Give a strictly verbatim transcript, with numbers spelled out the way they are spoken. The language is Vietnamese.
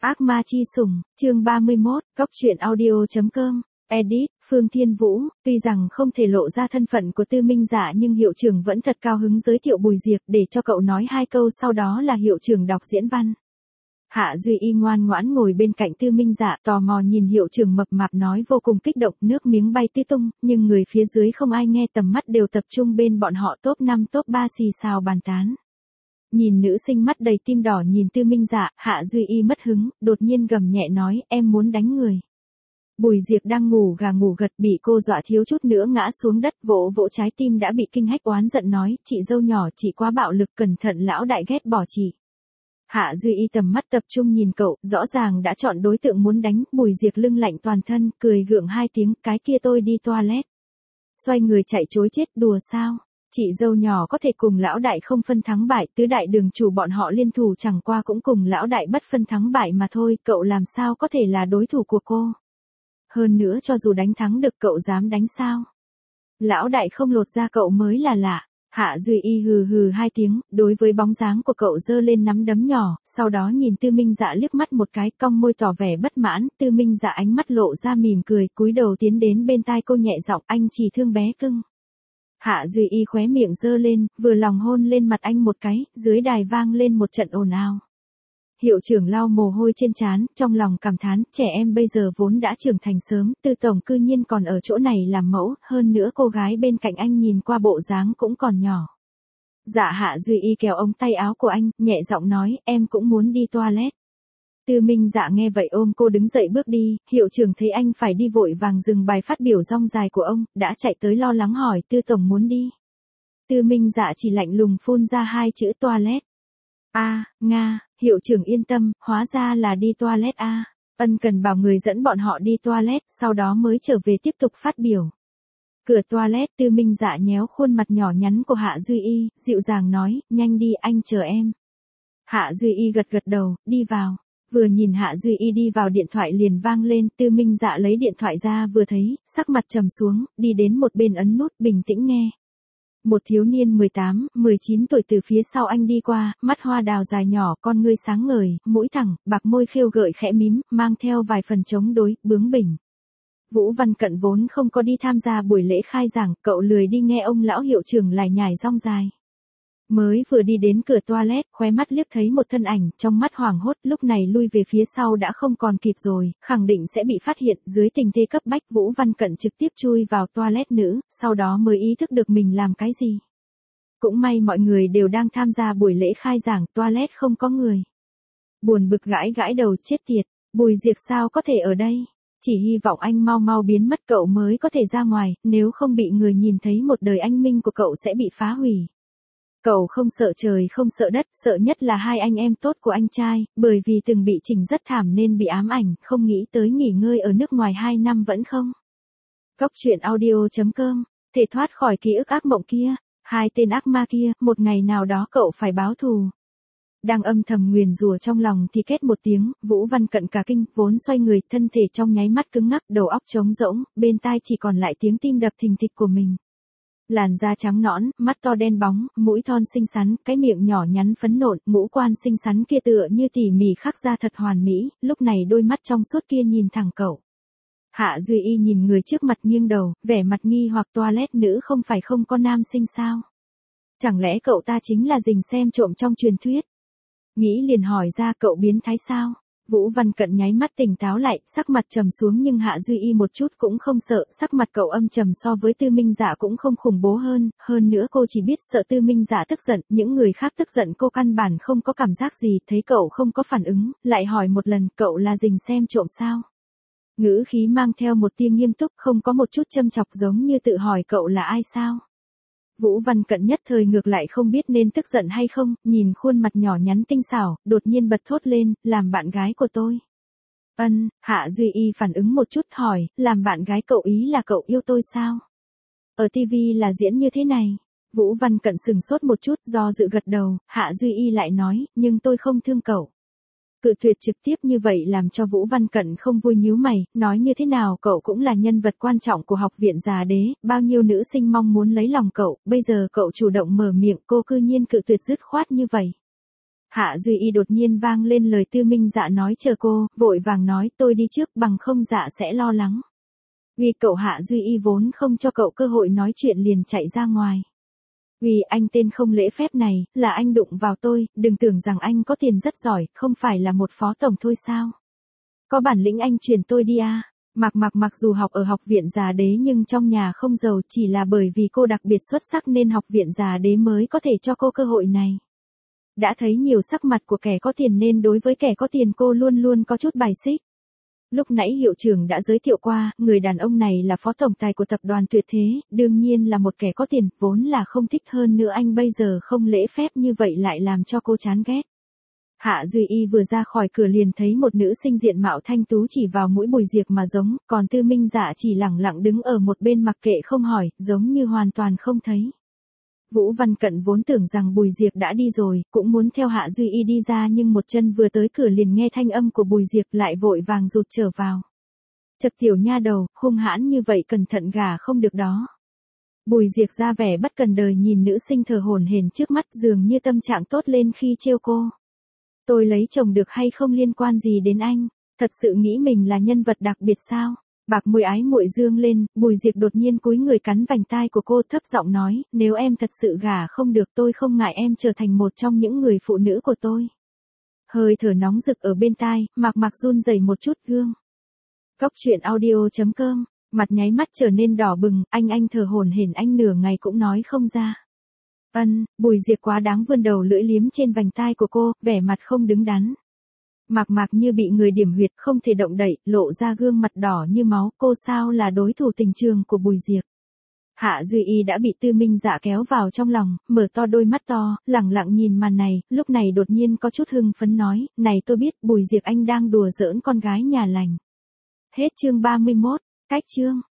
Ác ma chi sủng, chương ba mươi mốt, cóc truyện audio.com, edit, Phương Thiên Vũ, tuy rằng không thể lộ ra thân phận của Tư Minh Dạ nhưng hiệu trưởng vẫn thật cao hứng giới thiệu Bùi Diệp để cho cậu nói hai câu, sau đó là hiệu trưởng đọc diễn văn. Hạ Duy Y ngoan ngoãn ngồi bên cạnh Tư Minh Dạ, tò mò nhìn hiệu trưởng mập mạp nói vô cùng kích động, nước miếng bay tứ tung, nhưng người phía dưới không ai nghe, tầm mắt đều tập trung bên bọn họ, top năm top ba xì xào bàn tán. Nhìn nữ sinh mắt đầy tim đỏ nhìn Tư Minh Dạ, Hạ Duy Y mất hứng, đột nhiên gầm nhẹ nói, em muốn đánh người. Bùi Diệp đang ngủ gà ngủ gật bị cô dọa thiếu chút nữa ngã xuống đất, vỗ vỗ trái tim đã bị kinh hách, oán giận nói, chị dâu nhỏ chị quá bạo lực, cẩn thận lão đại ghét bỏ chị. Hạ Duy Y tầm mắt tập trung nhìn cậu, rõ ràng đã chọn đối tượng muốn đánh, Bùi Diệp lưng lạnh toàn thân, cười gượng hai tiếng, cái kia tôi đi toilet. Xoay người chạy chối chết, đùa sao? Chị dâu nhỏ có thể cùng lão đại không phân thắng bại, tứ đại đường chủ bọn họ liên thủ chẳng qua cũng cùng lão đại bất phân thắng bại mà thôi, cậu làm sao có thể là đối thủ của cô? Hơn nữa cho dù đánh thắng được cậu dám đánh sao? Lão đại không lột ra cậu mới là lạ. Hạ Duy Y hừ hừ hai tiếng, đối với bóng dáng của cậu giơ lên nắm đấm nhỏ, sau đó nhìn Tư Minh Dạ liếc mắt một cái, cong môi tỏ vẻ bất mãn, Tư Minh Dạ ánh mắt lộ ra mỉm cười, cúi đầu tiến đến bên tai cô nhẹ giọng, anh chỉ thương bé cưng. Hạ Duy Y khóe miệng giơ lên, vừa lòng hôn lên mặt anh một cái, dưới đài vang lên một trận ồn ào. Hiệu trưởng lau mồ hôi trên trán, trong lòng cảm thán, trẻ em bây giờ vốn đã trưởng thành sớm, Tư tổng cư nhiên còn ở chỗ này làm mẫu, hơn nữa cô gái bên cạnh anh nhìn qua bộ dáng cũng còn nhỏ. Dạ Hạ Duy Y kéo ống tay áo của anh, nhẹ giọng nói, em cũng muốn đi toilet. Tư Minh Dạ nghe vậy ôm cô đứng dậy bước đi, hiệu trưởng thấy anh phải đi vội vàng dừng bài phát biểu rong dài của ông, đã chạy tới lo lắng hỏi, Tư tổng muốn đi. Tư Minh Dạ chỉ lạnh lùng phun ra hai chữ toilet. A, à, Nga, hiệu trưởng yên tâm, hóa ra là đi toilet a. À. Ân cần bảo người dẫn bọn họ đi toilet, sau đó mới trở về tiếp tục phát biểu. Cửa toilet, Tư Minh Dạ nhéo khuôn mặt nhỏ nhắn của Hạ Duy Y, dịu dàng nói, nhanh đi anh chờ em. Hạ Duy Y gật gật đầu, đi vào. Vừa nhìn Hạ Duy Y đi vào điện thoại liền vang lên, Tư Minh Dạ lấy điện thoại ra vừa thấy, sắc mặt trầm xuống, đi đến một bên ấn nút bình tĩnh nghe. Một thiếu niên mười tám, mười chín tuổi từ phía sau anh đi qua, mắt hoa đào dài nhỏ, con ngươi sáng ngời, mũi thẳng, bạc môi khêu gợi khẽ mím, mang theo vài phần chống đối, bướng bỉnh. Vũ Văn Cận vốn không có đi tham gia buổi lễ khai giảng, cậu lười đi nghe ông lão hiệu trưởng lải nhải rong dài. Mới vừa đi đến cửa toilet, khóe mắt liếc thấy một thân ảnh, trong mắt hoảng hốt, lúc này lui về phía sau đã không còn kịp rồi, khẳng định sẽ bị phát hiện, dưới tình thế cấp bách Vũ Văn Cận trực tiếp chui vào toilet nữ, sau đó mới ý thức được mình làm cái gì. Cũng may mọi người đều đang tham gia buổi lễ khai giảng, toilet không có người. Buồn bực gãi gãi đầu, chết tiệt, Bùi Diệp sao có thể ở đây? Chỉ hy vọng anh mau mau biến mất cậu mới có thể ra ngoài, nếu không bị người nhìn thấy một đời anh minh của cậu sẽ bị phá hủy. Cậu không sợ trời không sợ đất, sợ nhất là hai anh em tốt của anh trai, bởi vì từng bị chỉnh rất thảm nên bị ám ảnh, không nghĩ tới nghỉ ngơi ở nước ngoài hai năm vẫn không. Cóc truyện audio.com, thể thoát khỏi ký ức ác mộng kia, hai tên ác ma kia, một ngày nào đó cậu phải báo thù. Đang âm thầm nguyền rủa trong lòng thì két một tiếng, Vũ Văn Cận cả kinh, vốn xoay người, thân thể trong nháy mắt cứng ngắc, đầu óc trống rỗng, bên tai chỉ còn lại tiếng tim đập thình thịch của mình. Làn da trắng nõn, mắt to đen bóng, mũi thon xinh xắn, cái miệng nhỏ nhắn phấn nộn, ngũ quan xinh xắn kia tựa như tỉ mỉ khắc ra thật hoàn mỹ, lúc này đôi mắt trong suốt kia nhìn thẳng cậu. Hạ Duy Y nhìn người trước mặt nghiêng đầu, vẻ mặt nghi hoặc, toilet nữ không phải không có nam sinh sao? Chẳng lẽ cậu ta chính là rình xem trộm trong truyền thuyết? Nghĩ liền hỏi ra, cậu biến thái sao? Vũ Văn Cận nháy mắt tỉnh táo lại, sắc mặt trầm xuống nhưng Hạ Duy Y một chút cũng không sợ, sắc mặt cậu âm trầm so với Tư Minh Dạ cũng không khủng bố hơn, hơn nữa cô chỉ biết sợ Tư Minh Dạ tức giận, những người khác tức giận cô căn bản không có cảm giác gì, thấy cậu không có phản ứng, lại hỏi một lần, cậu là rình xem trộm sao? Ngữ khí mang theo một tia nghiêm túc, không có một chút châm chọc giống như tự hỏi cậu là ai sao? Vũ Văn Cận nhất thời ngược lại không biết nên tức giận hay không, nhìn khuôn mặt nhỏ nhắn tinh xảo, đột nhiên bật thốt lên, làm bạn gái của tôi. Ân, Hạ Duy Y phản ứng một chút hỏi, làm bạn gái cậu ý là cậu yêu tôi sao? Ở ti vi là diễn như thế này. Vũ Văn Cận sừng sốt một chút, do dự gật đầu, Hạ Duy Y lại nói, nhưng tôi không thương cậu. Cự tuyệt trực tiếp như vậy làm cho Vũ Văn Cận không vui nhíu mày, nói như thế nào cậu cũng là nhân vật quan trọng của học viện Già Đế, bao nhiêu nữ sinh mong muốn lấy lòng cậu, bây giờ cậu chủ động mở miệng, cô cư nhiên cự tuyệt dứt khoát như vậy. Hạ Duy Y đột nhiên vang lên lời Tư Minh Dạ nói chờ cô, vội vàng nói tôi đi trước bằng không dạ sẽ lo lắng. Vì cậu Hạ Duy Y vốn không cho cậu cơ hội nói chuyện liền chạy ra ngoài. Vì anh tên không lễ phép này, là anh đụng vào tôi, đừng tưởng rằng anh có tiền rất giỏi, không phải là một phó tổng thôi sao. Có bản lĩnh anh truyền tôi đi à. Mặc mặc mặc dù học ở học viện Già Đế nhưng trong nhà không giàu, chỉ là bởi vì cô đặc biệt xuất sắc nên học viện Già Đế mới có thể cho cô cơ hội này. Đã thấy nhiều sắc mặt của kẻ có tiền nên đối với kẻ có tiền cô luôn luôn có chút bài xích. Lúc nãy hiệu trưởng đã giới thiệu qua, người đàn ông này là phó tổng tài của tập đoàn Tuyệt Thế, đương nhiên là một kẻ có tiền, vốn là không thích, hơn nữa anh bây giờ không lễ phép như vậy lại làm cho cô chán ghét. Hạ Duy Y vừa ra khỏi cửa liền thấy một nữ sinh diện mạo thanh tú chỉ vào mũi Bùi Diệp mà giống, còn Tư Minh Dạ chỉ lẳng lặng đứng ở một bên mặc kệ không hỏi, giống như hoàn toàn không thấy. Vũ Văn Cận vốn tưởng rằng Bùi Diệp đã đi rồi, cũng muốn theo Hạ Duy Y đi ra nhưng một chân vừa tới cửa liền nghe thanh âm của Bùi Diệp lại vội vàng rụt trở vào. Chật tiểu nha đầu, hung hãn như vậy cẩn thận gả không được đó. Bùi Diệp ra vẻ bất cần đời nhìn nữ sinh thờ hổn hển trước mắt dường như tâm trạng tốt lên khi trêu cô. Tôi lấy chồng được hay không liên quan gì đến anh, thật sự nghĩ mình là nhân vật đặc biệt sao? Bạc môi ái muội dương lên, Bùi Diệp đột nhiên cúi người cắn vành tai của cô thấp giọng nói, nếu em thật sự gả không được tôi không ngại em trở thành một trong những người phụ nữ của tôi. Hơi thở nóng rực ở bên tai, Mạc Mạc run rẩy một chút gương. Góc truyện audio chấm com, mặt nháy mắt trở nên đỏ bừng, anh anh thở hổn hển anh nửa ngày cũng nói không ra. Ân, Bùi Diệp quá đáng vươn đầu lưỡi liếm trên vành tai của cô, vẻ mặt không đứng đắn. Mạc Mạc như bị người điểm huyệt không thể động đậy, lộ ra gương mặt đỏ như máu, cô sao là đối thủ tình trường của Bùi Diệp. Hạ Duy Y đã bị Tư Minh Dạ kéo vào trong lòng, mở to đôi mắt to, lẳng lặng nhìn màn này, lúc này đột nhiên có chút hưng phấn nói, này tôi biết Bùi Diệp anh đang đùa giỡn con gái nhà lành. Hết chương ba mươi mốt, cách chương.